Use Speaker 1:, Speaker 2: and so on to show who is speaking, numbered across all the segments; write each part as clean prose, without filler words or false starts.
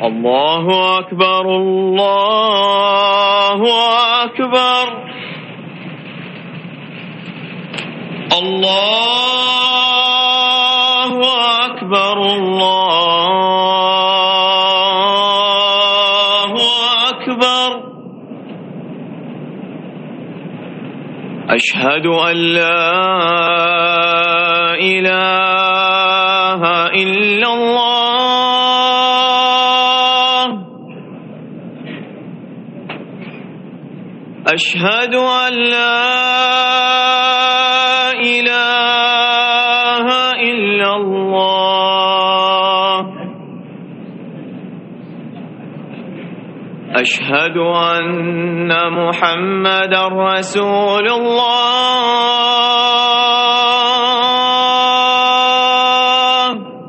Speaker 1: الله أكبر الله أكبر الله أكبر الله أكبر أشهد أن لا إله إلا الله أشهد أن لا إله إلا الله أشهد أن محمدا رسول الله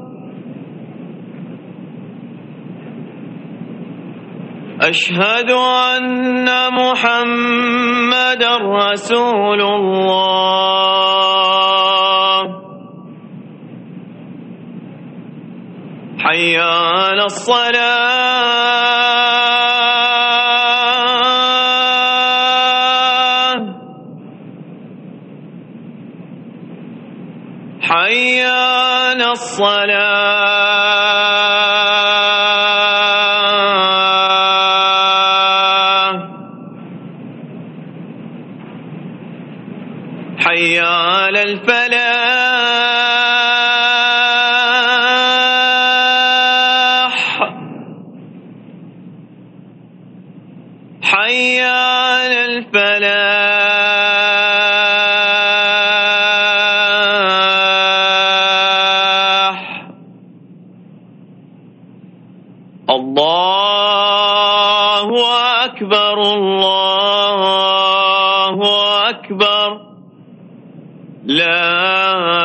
Speaker 1: أشهد أن محمدا رسول الله حي على الصلاة حي على الصلاة حي على الفلاح حي على الفلاح الله أكبر الله أكبر لا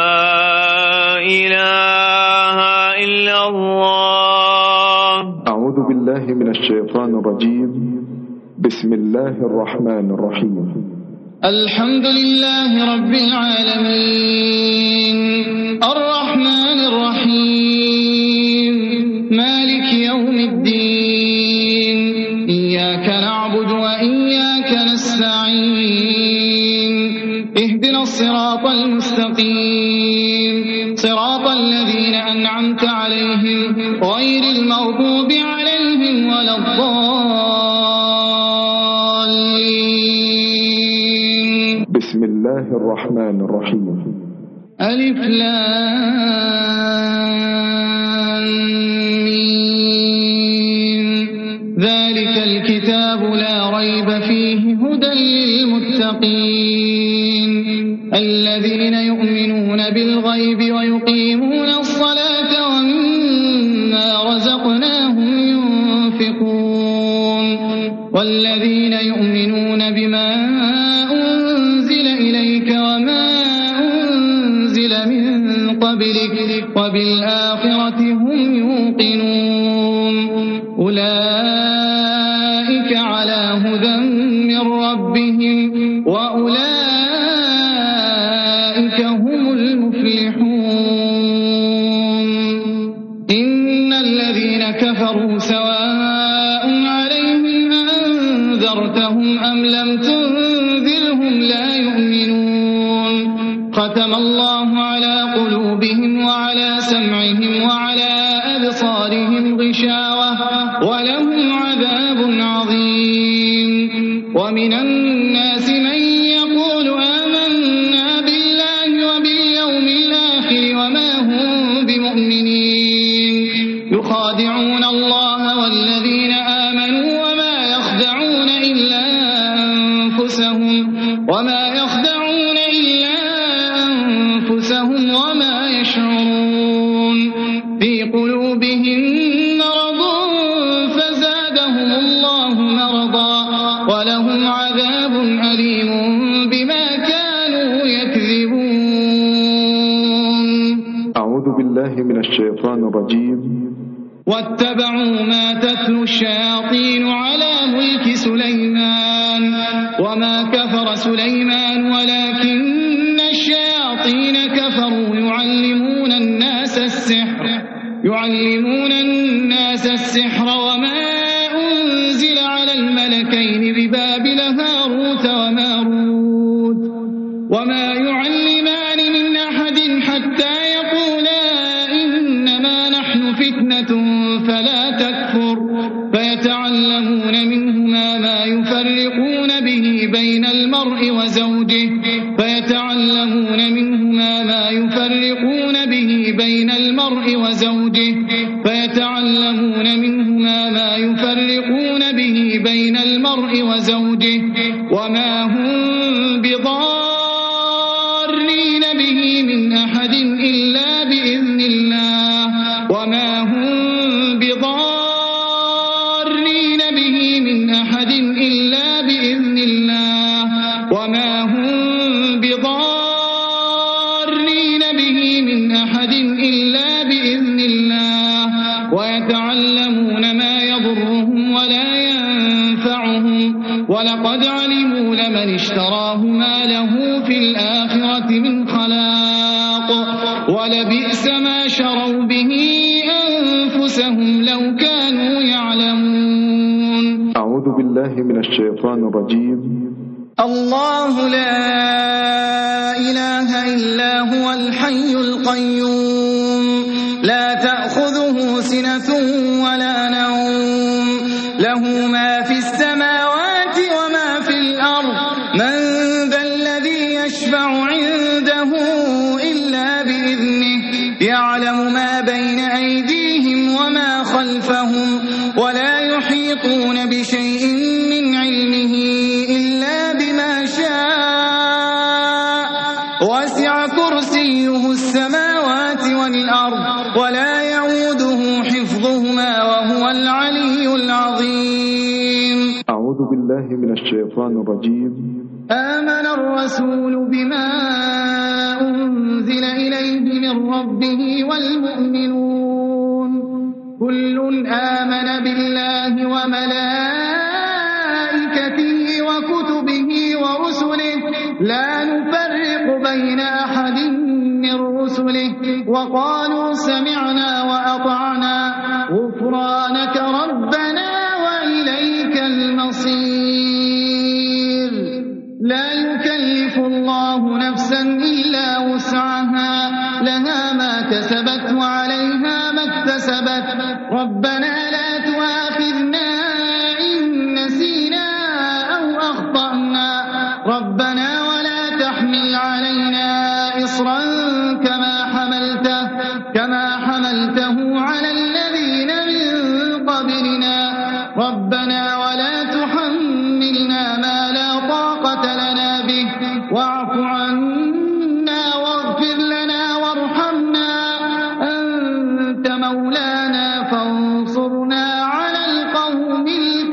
Speaker 1: إله إلا الله.
Speaker 2: أعوذ بالله من الشيطان الرجيم. بسم الله الرحمن الرحيم.
Speaker 3: الحمد لله رب العالمين الرحمن الرحيم مالك يوم الدين إياك نعبد وإياك نستعين اهدنا الصراط المستقيم صراط الذين أنعمت عليهم غير المغضوب عليهم ولا الضالين.
Speaker 2: بسم الله الرحمن الرحيم.
Speaker 3: ألف لام ميم ذلك الكتاب لا ريب فيه هدى للمتقين الذين يؤمنون بالغيب ويقيمون الصلاة ومما رزقناهم ينفقون والذين يؤمنون بما أنزل إليك وما أنزل من قبلك وبالآخرة هم يوقنون أولئك على هدى من ربهم وأولئك هم المفلحون. إن الذين كفروا سواء عليهم أنذرتهم أم لم تنذرهم لا يؤمنون ختم الله على قلوبهم وعلى سمعهم وعلى أبصارهم غشاوة ولهم عذاب عظيم. ومن الناس من يقول آمنا بالله وباليوم الآخر وما هم بمؤمنين يخادعون الله والذين آمنوا وما يخدعون إلا أنفسهم وما يشعرون. في قلوبهم مرض فزادهم الله مرضا ولهم عذاب أليم بما كانوا يكذبون.
Speaker 2: أعوذ بالله من الشيطان الرجيم.
Speaker 3: واتبعوا ما تتلو الشياطين على ملك سليمان وما كفر سليمان ولكن الشياطين كفروا يعلمون الناس السحر السحر وما أنزل على الملكين ببابل هاروت وماروت وما يعلمان من أحد حتى يقولا إنما نحن فتنة فلا تكفر فيتعلمون منهما ما يفرقون به بين المرء وزوجه وما هم بضارين به من أحد إلا بإذن الله ويتعلمون ما يضرهم ولا ينفعهم ولقد علموا لمن اشتراه ما له في الآخرة من خلاق ولبئس ما شروا به أنفسهم لو كانوا يعلمون.
Speaker 2: أعوذ بالله من الشيطان الرجيم.
Speaker 3: الله لا إله إلا هو الحي القيوم لا تأخذه سنة ولا نوم له ما في السماوات وما في الأرض من ذا الذي يشفع عنده إلا بإذنه يعلم ما بين أيديهم وما خلفهم ولا يحيطون بشيء من علمه إلا بما شاء وسع كرسيه السماوات والأرض ولا يعوده حفظهما وهو العلي العظيم.
Speaker 2: أعوذ بالله من الشيطان الرجيم.
Speaker 3: آمن الرسول بما أنزل إليه من ربه والمؤمنون كل آمن بالله وملائكته وكتبه ورسله لا نفرق بين أحد من رسله وقالوا سمعنا وأطعنا غفرانك ربنا وإليك المصير. لا يكلف الله نفسا إلا وسعها لها ما كسبت وعليها ما اكتسبت ربنا لا تؤاخذنا إن نسينا أو أخطأنا ربنا ولا تحمل علينا إصرا كما حملته على الذين من قبلنا ربنا ولا تحملنا ما لا طاقة لنا به واعف عنا واغفر لنا وارحمنا أنت مولانا فانصرنا على القوم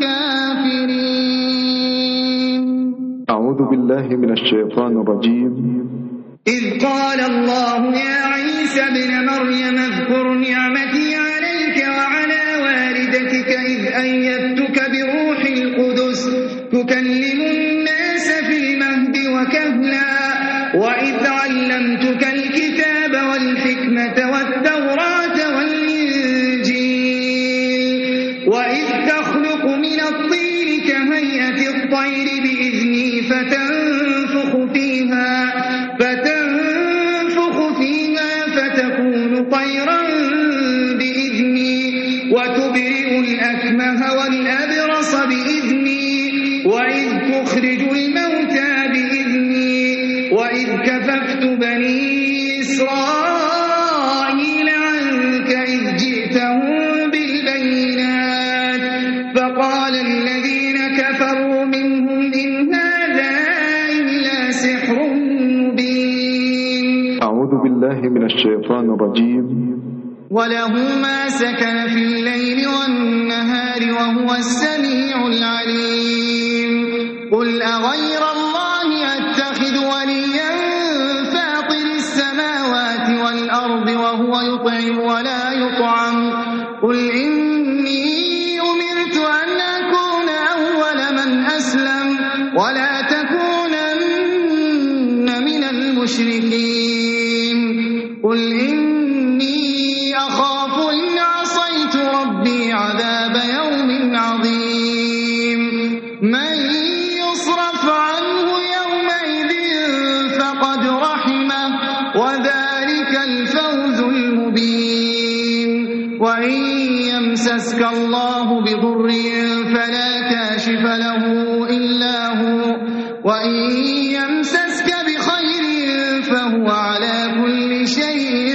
Speaker 3: الكافرين.
Speaker 2: أعوذ بالله من الشيطان الرجيم.
Speaker 3: إذ قال الله يا عيسى ابن مريم اذكر نعمتي عليك وعلى والدتك إذ أيدتك بروح القدس تكلم الناس في المهد وكهلا وإذ علمتك الكتاب والحكمة والتوراة والإنجيل وإذ تخلق من الطين كهيئة الطير بإذني فتنفخ فيها فتكون طيرا بإذني وتبرئ الأكمه والأبرص بإذني وإذ تخرج الموتى بإذني وإذ كففت بني إسرائيل عنك إذ جئتهم بالبينات فقال الذين كفروا منهم إن هذا إلا سحر مبين.
Speaker 2: أعوذ بالله من الشيطان الرجيم.
Speaker 3: وله ما سكن في الليل والنهار وهو السميع العليم. قل أغير الله أتخذ وليا فاطر السماوات والأرض وهو يطعم ولا يطعم قل إني أمرت أن أكون أول من أسلم ولا تكونن من المشركين قل إني أخاف إن عصيت ربي عذاب يمسسك الله بضر فلا كاشف له إلا هو وإن يمسسك بخير فهو على كل شيء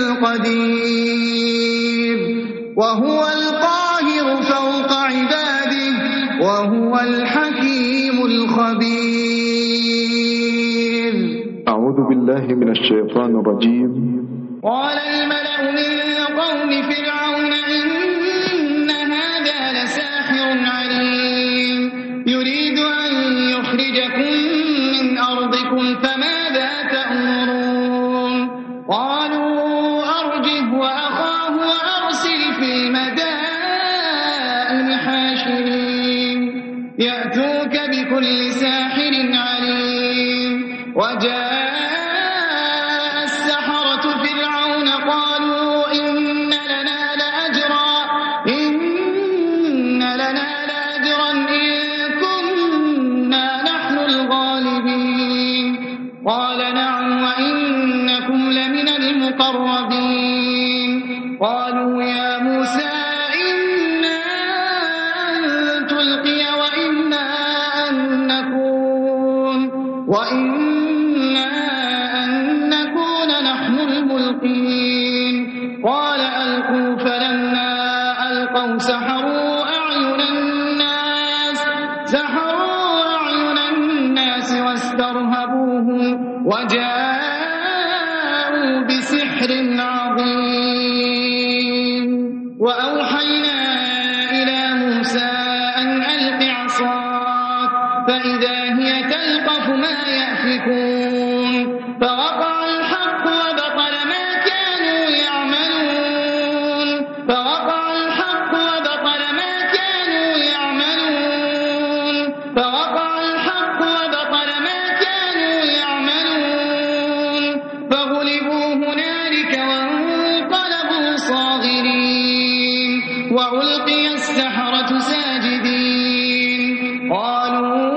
Speaker 3: قدير وهو القاهر فوق عباده وهو الحكيم الخبير.
Speaker 2: أعوذ بالله من الشيطان الرجيم.
Speaker 3: قال الملأ من قوم فرعون إن هذا لساحر عليم يريد أن يخرجكم من أرضكم فماذا تأمرون؟ قالوا أرجه وأخاه وأرسل في المدائن حاشرين يأتوك بكل ساحر عليم. وجاء السحرة فرعون قالوا إن لنا لأجرا إن كنا نحن الغالبين. قال نعم وإنكم لمن المقربين. قالوا يا موسى إنا أن تلقي وإنا أن نكون نحن الملقين. قال ألقوا فلما ألقوا سحروا أعين الناس واسترهبوهم وجاءوا بسحر عظيم. وأوحينا إلى موسى أن ألق عصاك فإذا هي تلقف ما يأفكون فوقع الحق وبطل ما كانوا يعملون فغلبوا هنالك وانقلبوا صاغرين وألقي السحرة ساجدين قالوا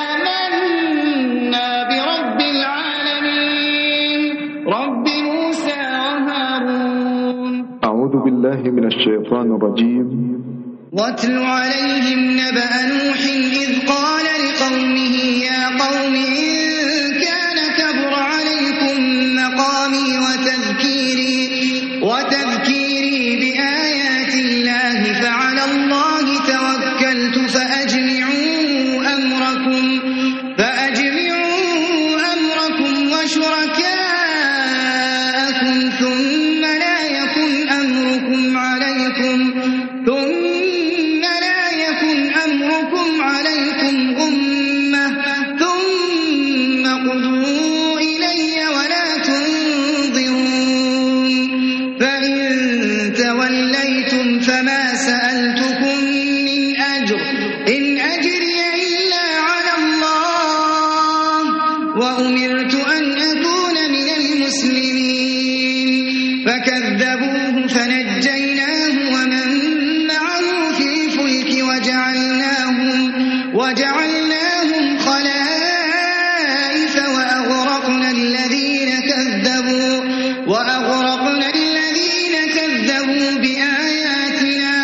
Speaker 3: آمنا برب العالمين رب موسى وهارون.
Speaker 2: أعوذ بالله من الشيطان الرجيم.
Speaker 3: واتل عليهم نبأ نوح إذ قال لقومه يا قوم إن كان كبر عليكم مقامي وتذكيري بآيات الله فعلى الله توكلت فأجمعوا أمركم وشركاءكم ثم لا يكن أمركم عليكم غمة ثم قضوا إلي ولا تنظرون. فإن توليتم فما سألتكم من أجر إن أجري إلا على الله وأمرت أن أكون من المسلمين. فكذبوه فنجيناه ومن معه في الفلك وجعلناهم خلائف وأغرقنا الذين كذبوا بآياتنا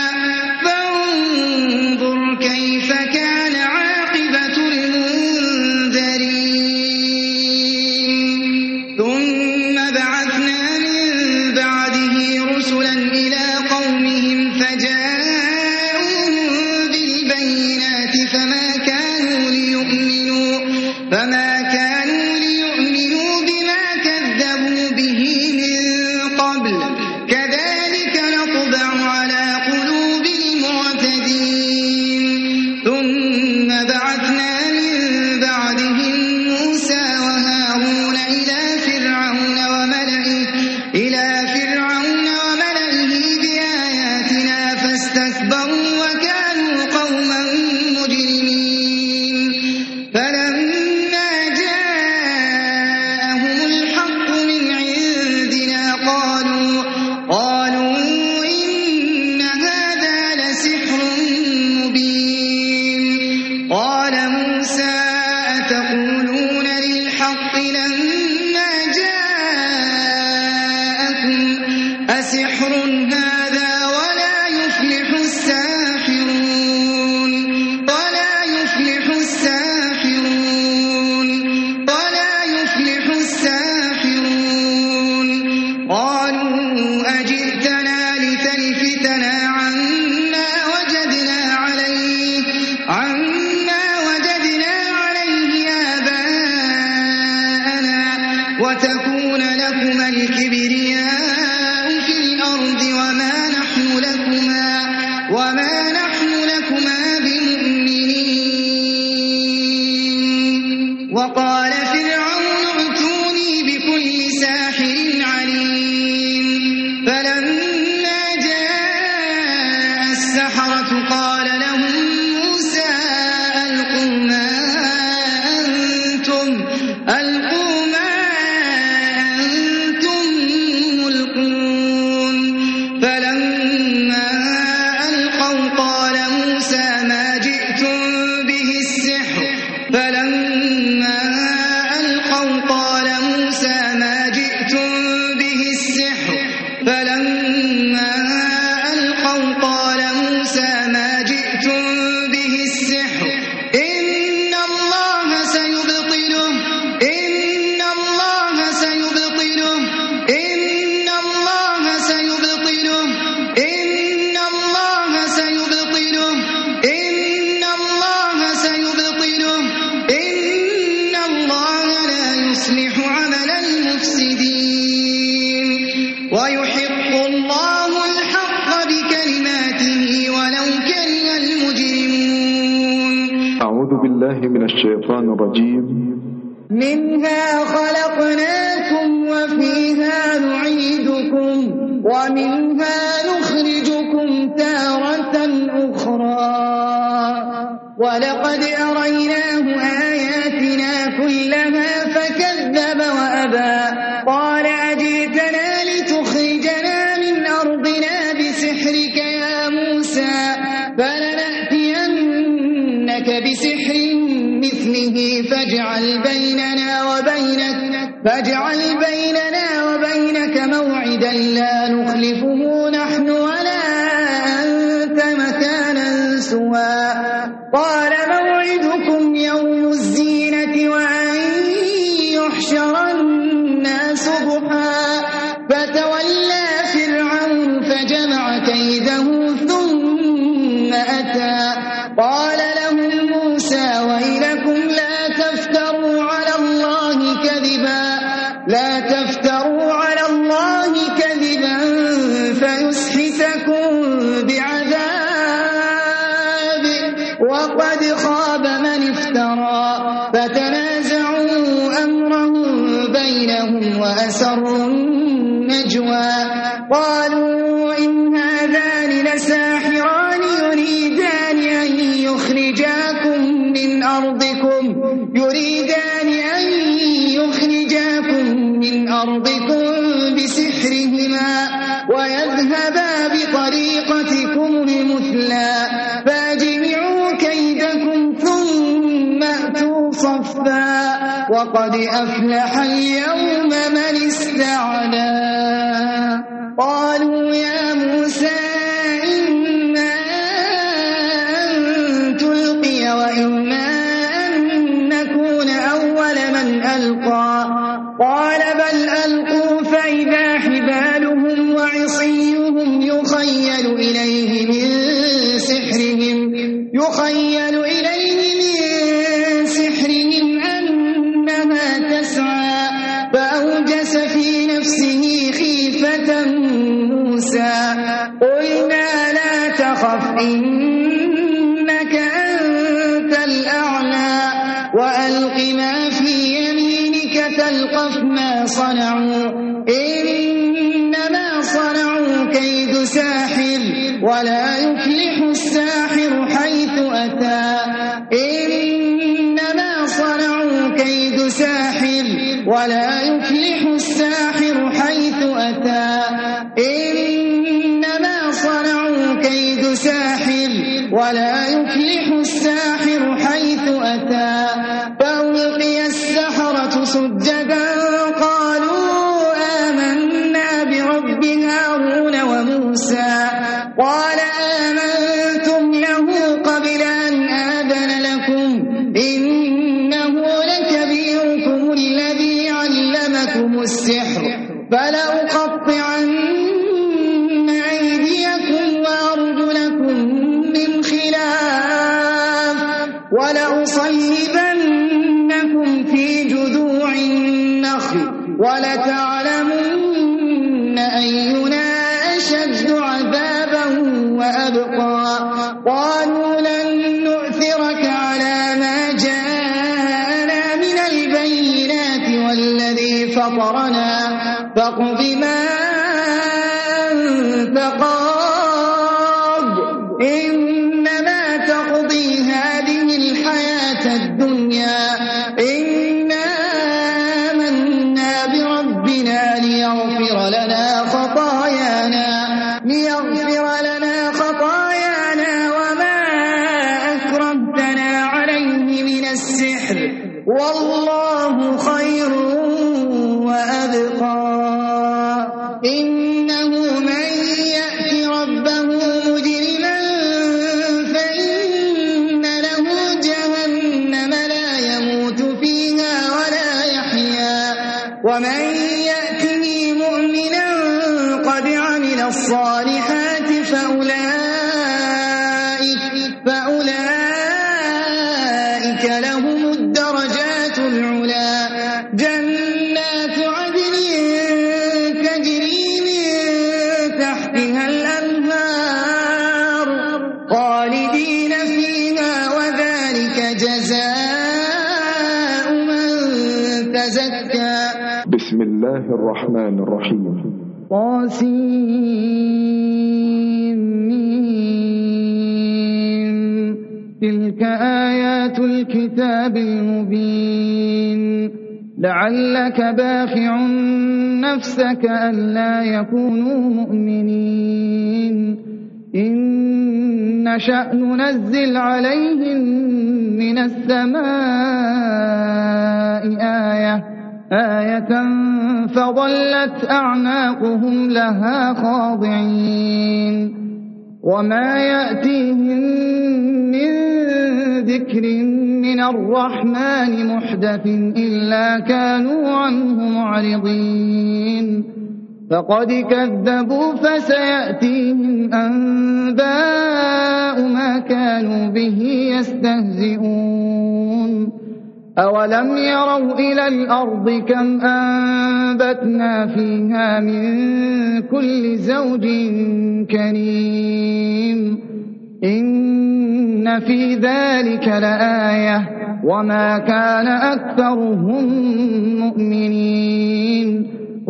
Speaker 3: فانظر كيف كان عاقبة المنذرين. ثم بعثنا من بعده رسلا إلى قومهم فجاءوهم بالبينات فما كانوا ليؤمنوا بما كذبوا به من قبل كذلك نطبع على قلوب المعتدين. ثم بعثنا من بعدهم موسى وهارون إلى فرعون وملئه بآياتنا فاستكبروا وكانوا قوما مجرمين. فلما جاءهم الحق من عندنا قالوا إن هذا لسحر مبين. قال موسى أتقولون للحق لما جاءكم أسحر هذا ولا يفلح الساحرون. نحن لكما بمؤمنين وقال فرعون ائتوني بكل ساحر عليم فلما جاء السحرة قال لهم موسى ألقوا ما أنتم ملقون فلما ألقوا قال موسى ما جئتم به السحر إن الله سيبطله إن الله سيبطله إن الله سيبطله إن الله سيبطله إن الله سيبطله إن الله لا يصلح عمل المفسدين ويحق الله الحق بكلماته ولو كره المجرمون.
Speaker 2: أعوذ بالله من الشيطان الرجيم.
Speaker 3: منها خلقناكم وفيها نعيدكم ومنها نخرجكم تارة أخرى ولقد أريناه آياتنا كلها فكذب وأبى قال أجئتنا لتخرجنا من أرضنا بسحرك يا موسى فلنأتينك بسحر مثله فاجعل بيننا وبينك موعدا لا نخلفه نحن ولا أنت مكانا سوى قال موعدكم يوم الزينة وأن يحشر الناس ضحى فتولى فرعون فجمع كيده ثم أتى قال لهم موسى ويلكم لا تفتروا على الله كذبا فيسحتكم بعذاب وقد خاب من افترى فتنازعوا أمرهم بينهم وأسروا النجوى قالوا إن هذان لساحران يريدان أن يخرجاكم من أرضكم بسحرهما ويذهبا بطريقتكم المثلى فاجمعوا كيدكم ثم أتوا صفا وقد أفلح اليوم من استعلى قالوا يا موسى إما أن تلقي وإما أن نكون أول من ألقى قال بل ألقوا فإذا حبالهم وعصيهم يخيل إليه من سحرهم أنها تسعى فأوجس في نفسه خيفة موسى قلنا لا تخف إنك أنت الأعلى وألق ما في يمينك تلقف ما صنعوا إنما صنعوا كيد ساحر ولا يفلح الساحر حيث أتى إنما صنعوا كيد ساحر ولا يفلح الساحر حيث أتى إنما صنعوا كيد ساحر ولا يفلح الساحر حيث أتى فألقي السحرة سجدا قالوا آمنا برب هارون وموسى قال آمنتم له قبل أن آذن لكم إنه لكبيركم الذي علمكم السحر فلأقطعن أيديكم وأرجلكم من خلاف ولأصلبنكم في جذوع النخل ولتعلمن أينا أشد عذابا وأبقى قالوا لن نؤثرك على ما جاءنا من البينات والذي فطرنا فاقض ما أنت قاض إنما تقضي هذه الحياة الدنيا إنا آمنا بربنا ليغفر لنا خطايانا وما أكرمتنا عليه من السحر والله خير وأبقى إنه من يأت ربه مجرما فإن له جهنم لا يموت فيها ولا يحيا ومن يأته مؤمنا قد عمل الصالحات فأولئك لهم الدرجات العلا جنات عدن تجري من تحتها الأنهار خالدين فيها وذلك جزاء من تزكى.
Speaker 2: بسم الله الرحمن الرحيم.
Speaker 3: تلك آيات الكتاب المبين لعلك باخع نفسك ألا يكونوا مؤمنين إن نشأ ننزل عليهم من السماء آية فظلت أعناقهم لها خاضعين وما يأتيهم من ذكر من الرحمن محدث إلا كانوا عنه معرضين فقد كذبوا فسيأتيهم أنباء ما كانوا به يستهزئون أولم يروا إلى الأرض كم أنبتنا فيها من كل زوج كريم إن في ذلك لآية وما كان أكثرهم مؤمنين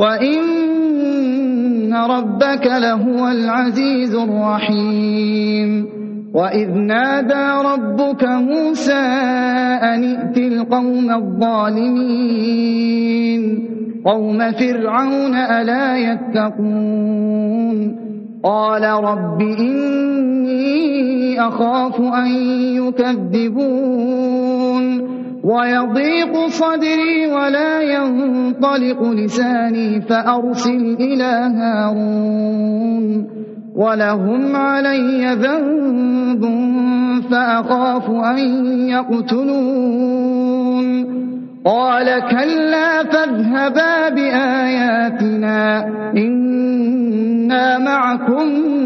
Speaker 3: وإن ربك لهو العزيز الرحيم وإذ نادى ربك موسى أن ائت القوم الظالمين قوم فرعون ألا يتقون قال رب إني أخاف أن يكذبون ويضيق صدري ولا ينطلق لساني فأرسل إلى هارون ولهم علي ذنب فأخاف أن يقتلون قال كلا فاذهبا بآياتنا إنا معكم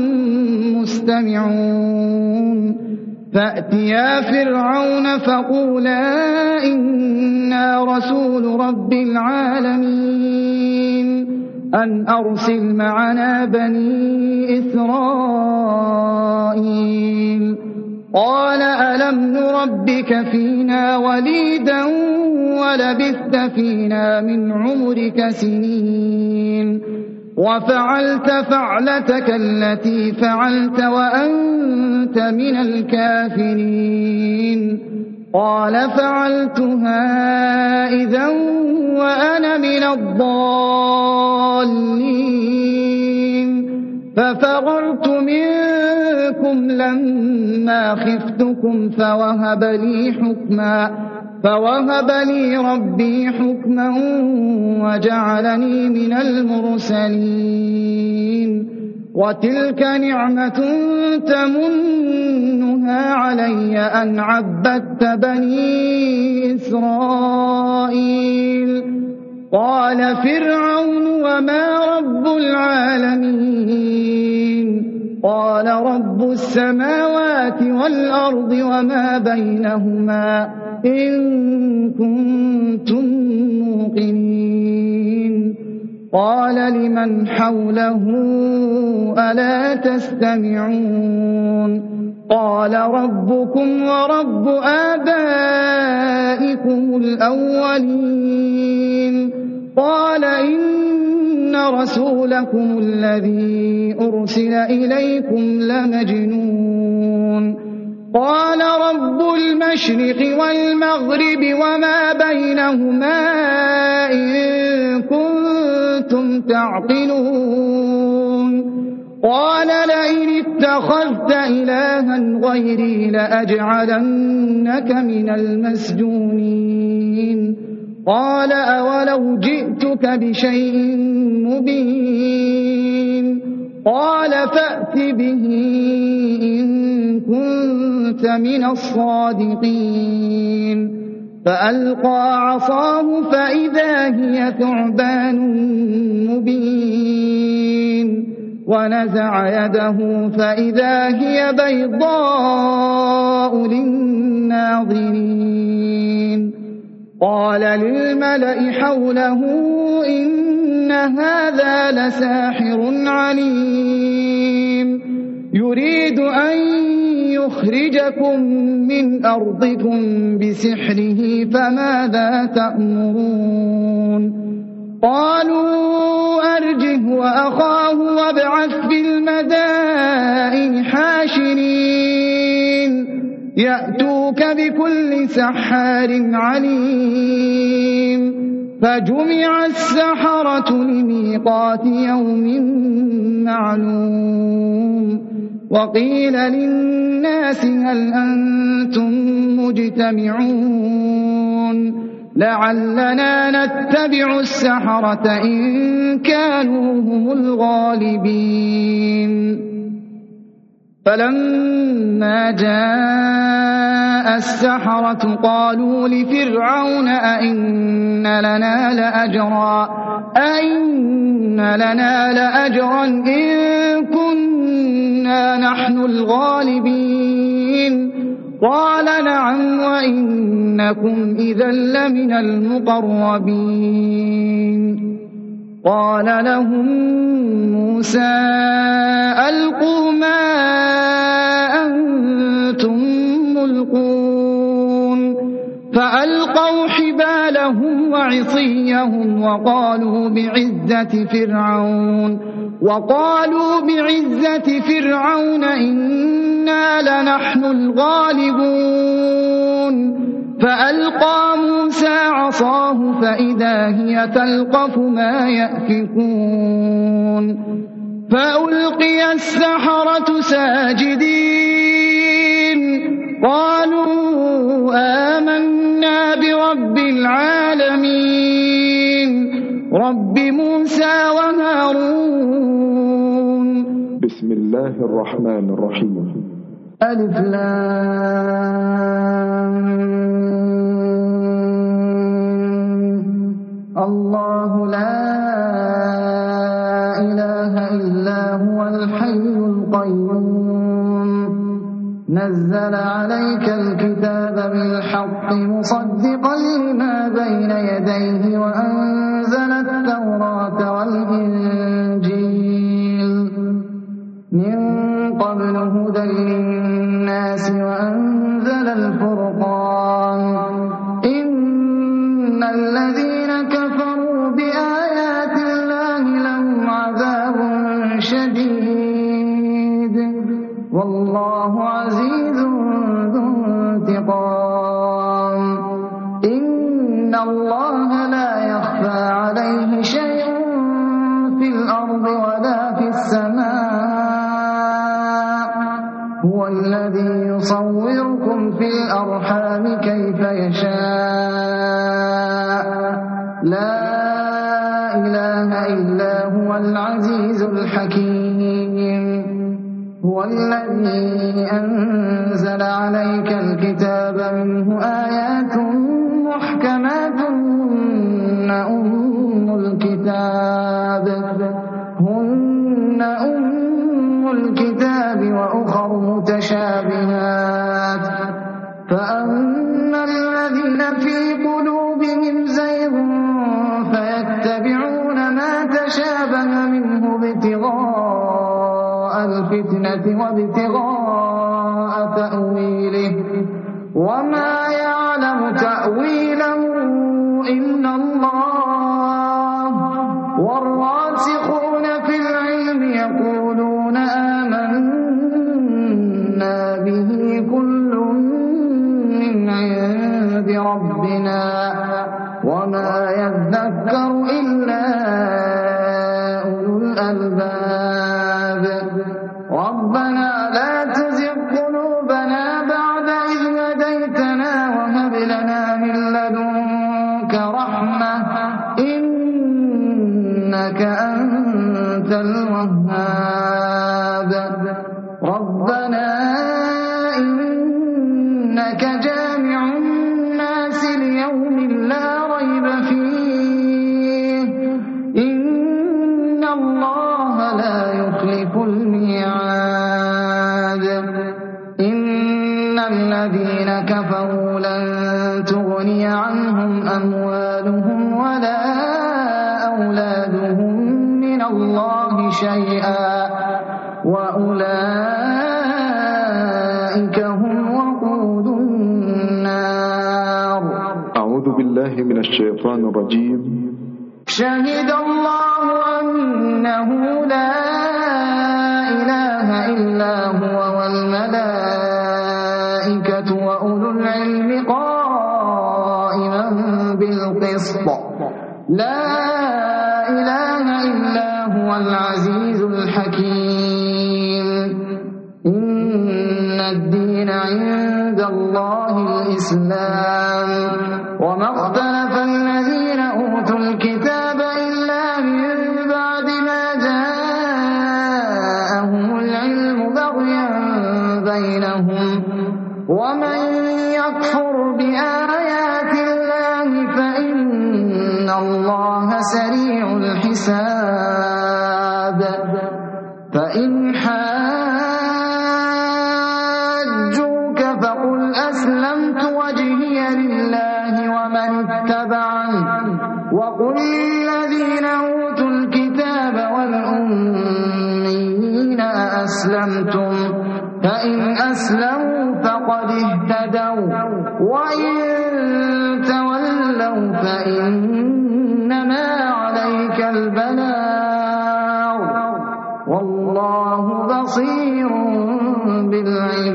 Speaker 3: مستمعون فأتيا فرعون فقولا إنا رسول رب العالمين أن أرسل معنا بني إسرائيل قال ألم نربك فينا وليدا ولبثت فينا من عمرك سنين وفعلت فعلتك التي فعلت وأنت من الكافرين قال فعلتها إذا وأنا من الضالين ففررت منكم لما خفتكم فوهب لي ربي حكما وجعلني من المرسلين وتلك نعمة تمنها علي أن عبدت بني إسرائيل قال فرعون وما رب العالمين قال رب السماوات والأرض وما بينهما إن كنتم موقنين قال لمن حوله ألا تستمعون قال ربكم ورب آبائكم الأولين قال إن رسولكم الذي أرسل إليكم لمجنون قال رب المشرق والمغرب وما بينهما إن كنتم تعقلون قال لئن اتخذت إلها غيري لأجعلنك من المسجونين قال أولو جئتك بشيء مبين قال فأت به إن كنت من الصادقين فألقى عصاه فإذا هي ثعبان مبين ونزع يده فإذا هي بيضاء للناظرين قال للملأ حوله إن هذا لساحر عليم يريد أن يخرجكم من أرضكم بسحره فماذا تأمرون قالوا أرجه وأخاه وابعث في المدائن حاشرين يأتوك بكل سحار عليم فجمع السحرة لميقات يوم معلوم وقيل للناس هل أنتم مجتمعون لعلنا نتبع السحرة إن كانوا هم الغالبين فلما جاء السحرة قالوا لفرعون أئن لنا لأجرا إن كنا نحن الغالبين قال نعم وإنكم إذا لمن المقربين قال لهم موسى ألقوا ما أنتم ملقون فألقوا حبالهم وعصيهم وقالوا بعزة فرعون إنا لنحن الغالبون فألقى موسى عصاه فإذا هي تلقف ما يأفكون فألقي السحرة ساجدين قالوا آمنا برب العالمين رب موسى وهارون
Speaker 2: بسم الله الرحمن الرحيم
Speaker 3: ألف لام الله لا إله إلا هو الحي القيوم نزل عليك الكتاب بالحق مصدقا لما بين يديه وأنزل التوراة والإنجيل من قبل هدى للناس وأنزل الفرقان إن الذين كفروا بآيات الله لهم عذاب شديد والله عزيز ذو انتقام إن الله لا يخفى عليه شيء في الأرض ولا في السماء هو الذي يصوركم في الأرحام كيف يشاء لا إله إلا هو العزيز الحكيم هو الذي أنزل عليك الكتاب منه آيات محكمات هن أم الكتاب وأخر متشابهات فأما الذين في قلوبهم زيغ فيتبعون ما تشابه الفتنة وابتغاء تأويله وما يعلم تأويله إلا الله والراسخون في العلم يقولون آمنا به كل من عند ربنا وما يذكر إلا أولو الألباب ربنا لا تزغ قلوبنا بعد إذ هديتنا وهب لنا من لدنك رحمة إنك أنت الوهاب ربنا إنك جامع الناس ليوم لا ريب فيه إن الله لا يخلف الميعاد إن الذين كفروا لن تغني عنهم أموالهم ولا أولادهم من الله شيئا وأولئك هم وقود النار.
Speaker 2: أعوذ بالله من الشيطان الرجيم.
Speaker 3: شهد الله أنه لا إله إلا هو والملائكة وأولو العلم قائما بالقسط لا إله إلا هو العزيز الحكيم إن الدين عند الله الإسلام وما اختلف الذين أوتوا الكتاب إلا من بعد ما جاءهم العلم بغيا بينهم ومن يكفر بآيات الله فإن الله سريع الحساب فإن حاجوك فقل أسلمت وجهي لله ومن اتبعني وقل للذين أوتوا الكتاب والأميين أسلمتم فإن أسلموا فقد اهتدوا وإن تولوا فإنما عليك البلاغ والله بصير بالعباد.